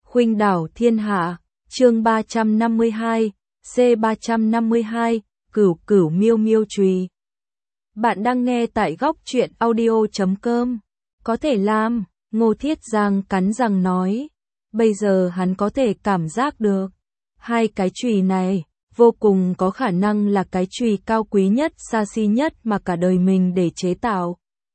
Khuynh đảo thiên hạ, chương 352, C352, Cửu Cửu Miêu Miêu Chùy. Bạn đang nghe tại góc truyện audio.com. Có thể làm, Ngô Thiết Giang cắn răng nói. Bây giờ hắn có thể cảm giác được. Hai cái chùy này, vô cùng có khả năng là cái chùy cao quý nhất, xa xỉ nhất mà cả đời mình để chế tạo.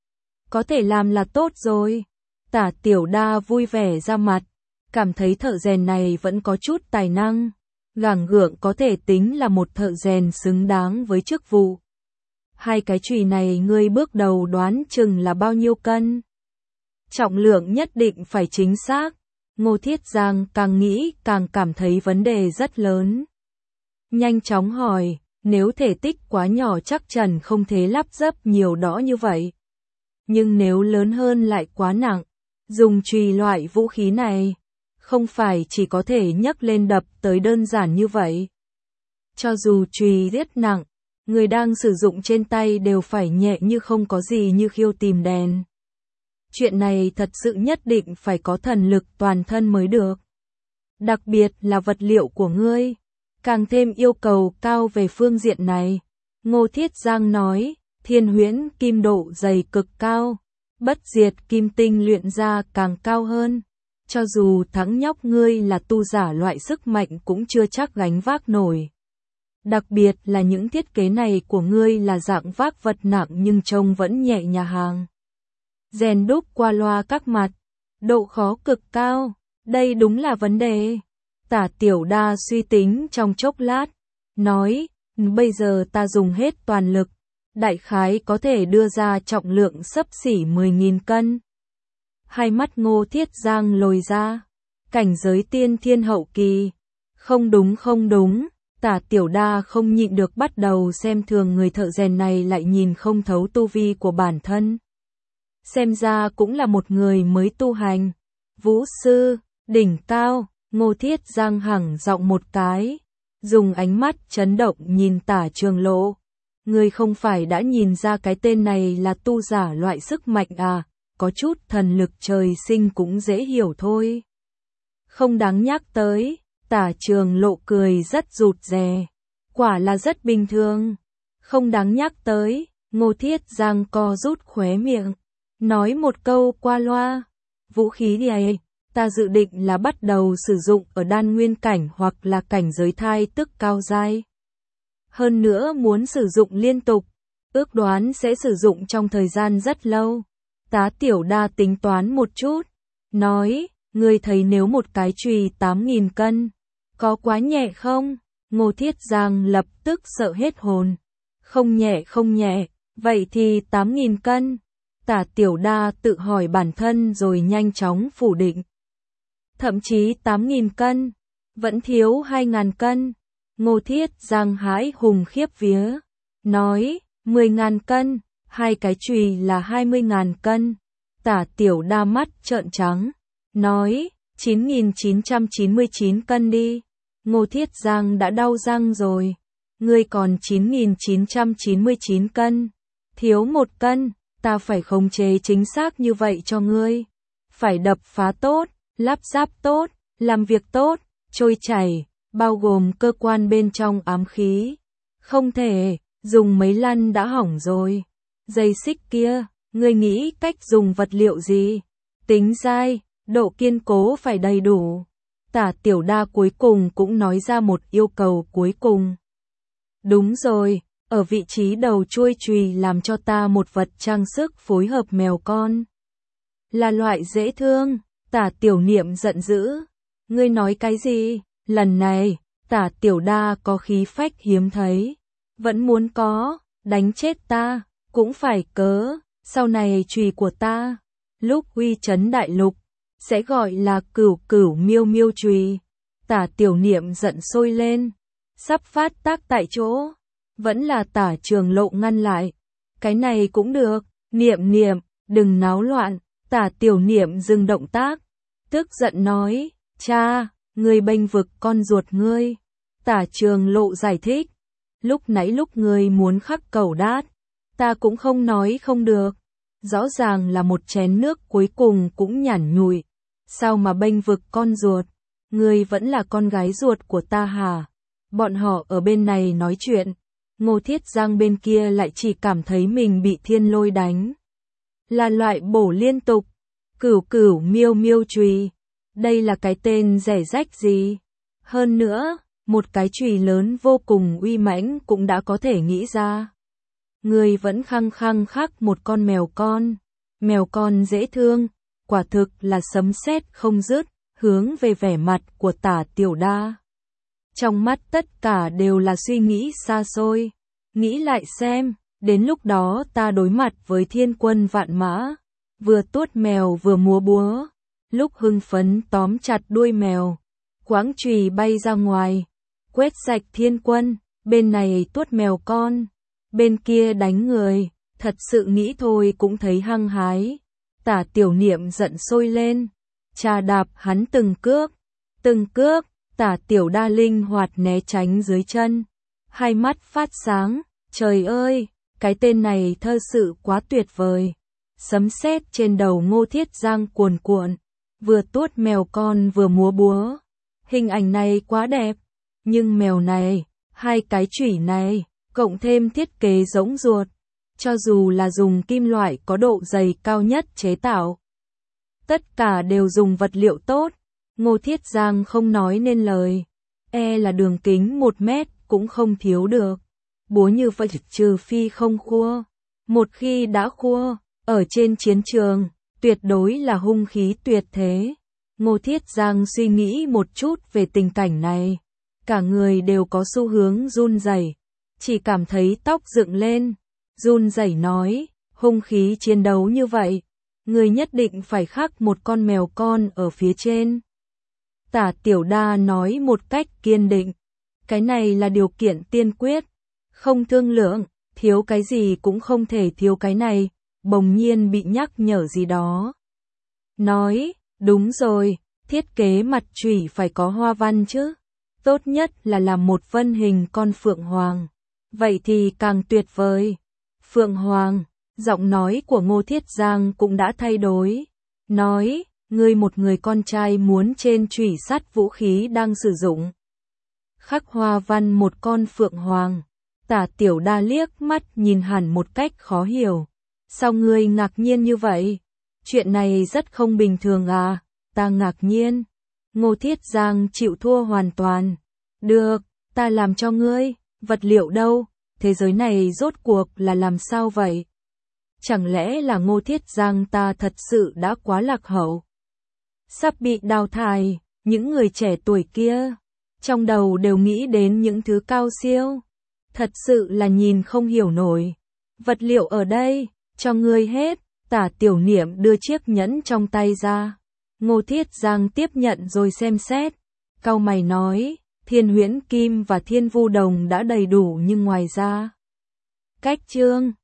Có thể làm là tốt rồi. Tả Tiểu Đa vui vẻ ra mặt. Cảm thấy thợ rèn này vẫn có chút tài năng. Gẳng gượng có thể tính là một thợ rèn xứng đáng với chức vụ. Hai cái chùy này ngươi bước đầu đoán chừng là bao nhiêu cân? Trọng lượng nhất định phải chính xác. Ngô Thiết Giang càng nghĩ càng cảm thấy vấn đề rất lớn. Nhanh chóng hỏi, nếu thể tích quá nhỏ chắc chắn không thể lắp ráp nhiều đõ như vậy. Nhưng nếu lớn hơn lại quá nặng. Dùng chùy loại vũ khí này, không phải chỉ có thể nhấc lên đập tới đơn giản như vậy. Cho dù chùy rất nặng, người đang sử dụng trên tay đều phải nhẹ như không có gì, như khiêu tìm đèn. Chuyện này thật sự nhất định phải có thần lực toàn thân mới được. Đặc biệt là vật liệu của ngươi, càng thêm yêu cầu cao về phương diện này. Ngô Thiết Giang nói, thiên huyễn kim độ dày cực cao, bất diệt kim tinh luyện ra càng cao hơn. Cho dù thắng nhóc ngươi là tu giả loại sức mạnh cũng chưa chắc gánh vác nổi. Đặc biệt là những thiết kế này của ngươi là dạng vác vật nặng nhưng trông vẫn nhẹ nhàng. Rèn đúc qua loa các mặt, độ khó cực cao, đây đúng là vấn đề. Tả Tiểu Đa suy tính trong chốc lát, nói, bây giờ ta dùng hết toàn lực, đại khái có thể đưa ra trọng lượng xấp xỉ 10.000 cân. Hai mắt Ngô Thiết Giang lồi ra, cảnh giới tiên thiên hậu kỳ. Không đúng, Tả Tiểu Đa không nhịn được bắt đầu xem thường người thợ rèn này, lại nhìn không thấu tu vi của bản thân. Xem ra cũng là một người mới tu hành. Vũ sư, đỉnh cao, Ngô Thiết Giang hẳng giọng một cái, dùng ánh mắt chấn động nhìn Tả Trường Lộ. Ngươi không phải đã nhìn ra cái tên này là tu giả loại sức mạnh à? Có chút thần lực trời sinh cũng dễ hiểu thôi. Không đáng nhắc tới, Tả Trường Lộ cười rất rụt rè. Quả là rất bình thường. Không đáng nhắc tới, Ngô Thiết Giang co rút khóe miệng. Nói một câu qua loa. Vũ khí này, ta dự định là bắt đầu sử dụng ở đan nguyên cảnh hoặc là cảnh giới thai tức cao giai. Hơn nữa muốn sử dụng liên tục, ước đoán sẽ sử dụng trong thời gian rất lâu. Tá Tiểu Đa tính toán một chút, nói, ngươi thấy nếu một cái chùy 8.000 cân, có quá nhẹ không? Ngô Thiết Giang lập tức sợ hết hồn. Không nhẹ, vậy thì 8.000 cân. Tả Tiểu Đa tự hỏi bản thân rồi nhanh chóng phủ định. Thậm chí 8.000 cân, vẫn thiếu 2.000 cân. Ngô Thiết Giang hãi hùng khiếp vía, nói, 10.000 cân, hai cái chùy là 20.000 cân. Tả Tiểu Đa mắt trợn trắng, nói, 9.999 cân đi. Ngô Thiết Giang đã đau răng rồi. Ngươi còn 9.999 cân, thiếu 1 cân, ta phải khống chế chính xác như vậy cho ngươi. Phải đập phá tốt, lắp ráp tốt, làm việc tốt, trôi chảy, bao gồm cơ quan bên trong ám khí. Không thể, dùng mấy lần đã hỏng rồi. Dây xích kia, ngươi nghĩ cách dùng vật liệu gì? Tính dai, độ kiên cố phải đầy đủ. Tả Tiểu Đa cuối cùng cũng nói ra một yêu cầu cuối cùng. Đúng rồi, ở vị trí đầu chuôi chùy làm cho ta một vật trang sức phối hợp mèo con. Là loại dễ thương. Tả Tiểu Niệm giận dữ. Ngươi nói cái gì? Lần này, Tả Tiểu Đa có khí phách hiếm thấy. Vẫn muốn có, đánh chết ta, cũng phải cớ, sau này chùy của ta, lúc uy chấn đại lục, sẽ gọi là Cửu Cửu Miêu Miêu Chùy. Tả Tiểu Niệm giận sôi lên, sắp phát tác tại chỗ. Vẫn là Tả Trường Lộ ngăn lại. Cái này cũng được, Niệm, đừng náo loạn. Tả Tiểu Niệm dừng động tác, tức giận nói, cha, ngươi bênh vực con ruột ngươi. Tả Trường Lộ giải thích, lúc nãy lúc ngươi muốn khắc cẩu đát, ta cũng không nói không được. Rõ ràng là một chén nước cuối cùng cũng nhản nhụi, sao mà bênh vực con ruột? Ngươi vẫn là con gái ruột của ta hả? Bọn họ ở bên này nói chuyện, Ngô Thiết Giang bên kia lại chỉ cảm thấy mình bị thiên lôi đánh. Là loại bổ liên tục, cửu cửu miêu miêu chùy. Đây là cái tên rẻ rách gì? Hơn nữa, một cái chùy lớn vô cùng uy mãnh cũng đã có thể nghĩ ra. Ngươi vẫn khăng khăng khắc một con mèo con dễ thương, quả thực là sấm sét không dứt, hướng về vẻ mặt của Tả Tiểu Đa. Trong mắt tất cả đều là suy nghĩ xa xôi, nghĩ lại xem, đến lúc đó ta đối mặt với thiên quân vạn mã, vừa tuốt mèo vừa múa búa, lúc hưng phấn tóm chặt đuôi mèo, quãng chùy bay ra ngoài, quét sạch thiên quân, bên này tuốt mèo con, bên kia đánh người, thật sự nghĩ thôi cũng thấy hăng hái. Tả Tiểu Niệm giận sôi lên, trà đạp hắn từng cước, Tả Tiểu Đa linh hoạt né tránh dưới chân, hai mắt phát sáng, trời ơi, cái tên này thơ sự quá tuyệt vời. Sấm sét trên đầu Ngô Thiết Giang cuồn cuộn, vừa tuốt mèo con vừa múa búa. Hình ảnh này quá đẹp, nhưng mèo này, hai cái chủy này, cộng thêm thiết kế rỗng ruột, cho dù là dùng kim loại có độ dày cao nhất chế tạo, tất cả đều dùng vật liệu tốt. Ngô Thiết Giang không nói nên lời, là đường kính 1 mét cũng không thiếu được. Búa như vậy trừ phi không khua, một khi đã khua, ở trên chiến trường, tuyệt đối là hung khí tuyệt thế. Ngô Thiết Giang suy nghĩ một chút về tình cảnh này, cả người đều có xu hướng run rẩy, chỉ cảm thấy tóc dựng lên, run rẩy nói, hung khí chiến đấu như vậy, người nhất định phải khắc một con mèo con ở phía trên. Tả Tiểu Đa nói một cách kiên định, cái này là điều kiện tiên quyết, không thương lượng, thiếu cái gì cũng không thể thiếu cái này. Bỗng nhiên bị nhắc nhở gì đó. Nói, đúng rồi, thiết kế mặt chủy phải có hoa văn chứ. Tốt nhất là làm một vân hình con phượng hoàng. Vậy thì càng tuyệt vời. Phượng hoàng, giọng nói của Ngô Thiết Giang cũng đã thay đổi. Nói, ngươi một người con trai muốn trên chủy sắt vũ khí đang sử dụng. Khắc hoa văn một con phượng hoàng. Tả Tiểu Đa liếc mắt nhìn hẳn một cách khó hiểu. Sao ngươi ngạc nhiên như vậy? Chuyện này rất không bình thường à? Ta ngạc nhiên. Ngô Thiết Giang chịu thua hoàn toàn. Được, ta làm cho ngươi. Vật liệu đâu? Thế giới này rốt cuộc là làm sao vậy? Chẳng lẽ là Ngô Thiết Giang ta thật sự đã quá lạc hậu? Sắp bị đào thải, những người trẻ tuổi kia, trong đầu đều nghĩ đến những thứ cao siêu. Thật sự là nhìn không hiểu nổi. Vật liệu ở đây, cho ngươi hết. Tả Tiểu Niệm đưa chiếc nhẫn trong tay ra. Ngô Thiết Giang tiếp nhận rồi xem xét. Cau mày nói, Thiên Huyễn Kim và Thiên Vu Đồng đã đầy đủ nhưng ngoài ra. Cách chương